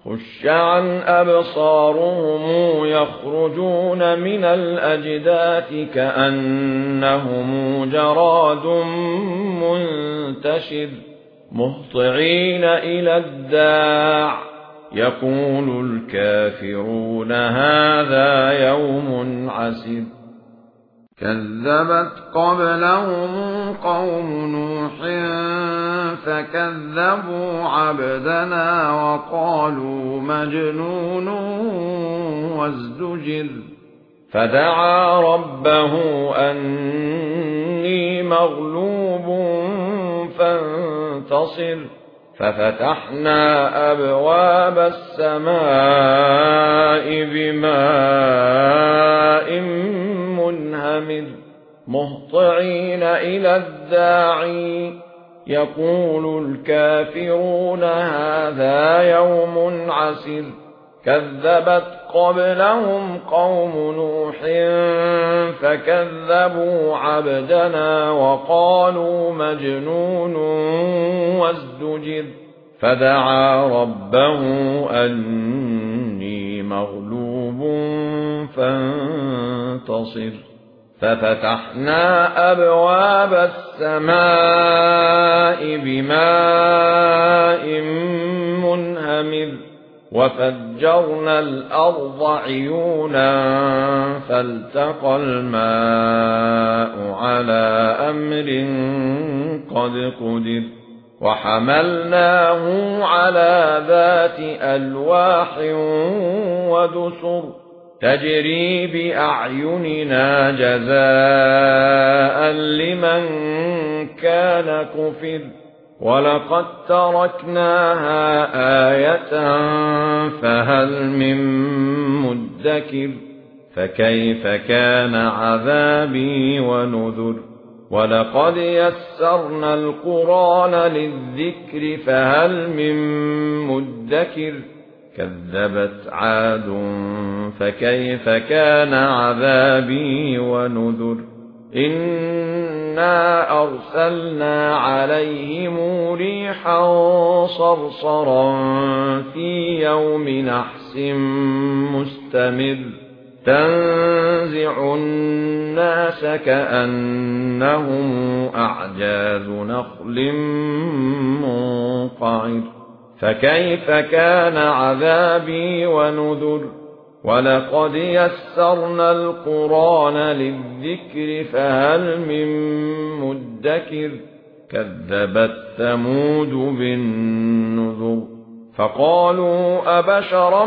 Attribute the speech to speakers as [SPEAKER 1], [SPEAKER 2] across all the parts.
[SPEAKER 1] خُشَّ عَنْ أَبْصَارُهُمْ يَخْرُجُونَ مِنَ الْأَجْدَاثِ كَأَنَّهُمْ جَرَادٌ مُنتَشِرٌ مُهْطِعِينَ إِلَى الدَّاعِ يَقُولُ الْكَافِرُونَ هَذَا يَوْمٌ عَسِرٌ
[SPEAKER 2] كَذَّبَتْ قَبْلَهُمْ قَوْمُ نُوحٍ فَكَذَّبُوا عَبْدَنَا وَقَالُوا مَجْنُونٌ وَازْدُجِرَ
[SPEAKER 1] فَدَعَا رَبَّهُ أَنِّي مَغْلُوبٌ فَانتَصِرْ فَفَتَحْنَا أَبْوَابَ السَّمَاءِ بِمَاءٍ مُنْهَمِرٍ مُهْطِعِينَ إِلَى الدَّاعِ يَقُولُ الْكَافِرُونَ هَذَا يَوْمٌ عَسِرٌ كَذَّبَتْ قَبْلَهُمْ قَوْمُ نُوحٍ فَكَذَّبُوا عَبْدَنَا وَقَالُوا مَجْنُونٌ وَازْدُجِرَ فَدَعَا رَبَّهُ أَنِّي مَغْلُوبٌ فَانتَصِرْ فَفَتَحْنَا أَبْوَابَ السَّمَاءِ بِمَاءٍ مُنْهَمِرٍ وَفَجَّرْنَا الْأَرْضَ عُيُونًا فَالْتَقَى الْمَاءُ عَلَى أَمْرٍ قَدْ قُدِرَ وَحَمَلْنَاهُ عَلَى ذَاتِ أَلْوَاحٍ وَدُسُرٍ تَجْرِي بِأَعْيُنِنَا جَزَاءً لِمَنْ كَانَ كُفِرَ وَلَقَدْ تَرَكْنَاهَا آيَةً فَهَلْ مِن مُّدَّكِرٍ فَكَيْفَ كَانَ عَذَابِي وَنُذُرِ وَلَقَدْ يَسَّرْنَا الْقُرْآنَ لِلذِّكْرِ فَهَلْ مِن مُّدَّكِرٍ كَذَّبَتْ عَادٌ فَكَيْفَ كَانَ عَذَابِي وَنُذُرِ إِنَّا أَرْسَلْنَا عَلَيْهِمْ رِيحًا صَرْصَرًا فِي يَوْمِ نَحْسٍ مُسْتَمِرٍّ تَنزِعُ النَّاسَ كَأَنَّهُمْ أَعْجَازُ نَخْلٍ مُنقَعِرٍ فَكَيْفَ كَانَ عَذَابِي وَنُذُرِ وَلَقَدْ يَسَّرْنَا الْقُرْآنَ لِلذِّكْرِ فَهَلْ مِن مُّدَّكِرٍ كَذَّبَتْ ثَمُودُ بِالنُّذُرِ فَقَالُوا أَبَشَرًا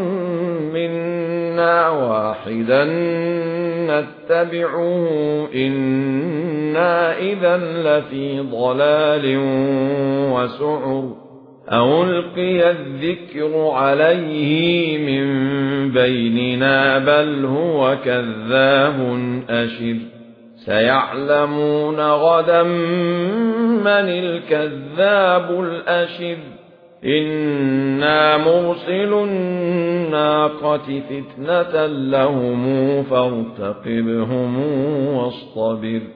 [SPEAKER 1] مِنَّا وَاحِدًا نَّتَّبِعُهُ إِنَّا إِذًا لَّفِي ضَلَالٍ وَسُعُرٍ أَأُلْقِيَ الذِّكْرُ عَلَيْهِ مِن بَيْنِنَا بَلْ هُوَ كَذَّابٌ أَشِرٌ سَيَعْلَمُونَ غَدًا مَّنِ الْكَذَّابُ الْأَشِرُ إِنَّا مُرْسِلُو النَّاقَةِ فِتْنَةً لَّهُمْ فَارْتَقِبْهُمْ وَاصْطَبِرْ